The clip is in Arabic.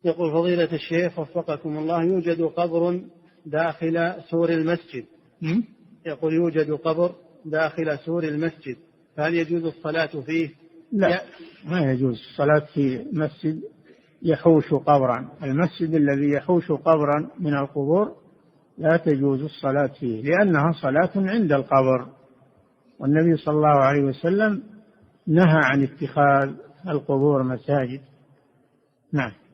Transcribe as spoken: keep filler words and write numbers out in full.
يقول فضيلة الشيخ وفقكم الله، يوجد قبر داخل سور المسجد. م? يقول يوجد قبر داخل سور المسجد، فهل يجوز الصلاة فيه؟ لا، ما يجوز الصلاة في مسجد يحوش قبرا. المسجد الذي يحوش قبرا من القبور لا تجوز الصلاة فيه، لأنها صلاة عند القبر، والنبي صلى الله عليه وسلم نهى عن اتخاذ القبور مساجد. نعم.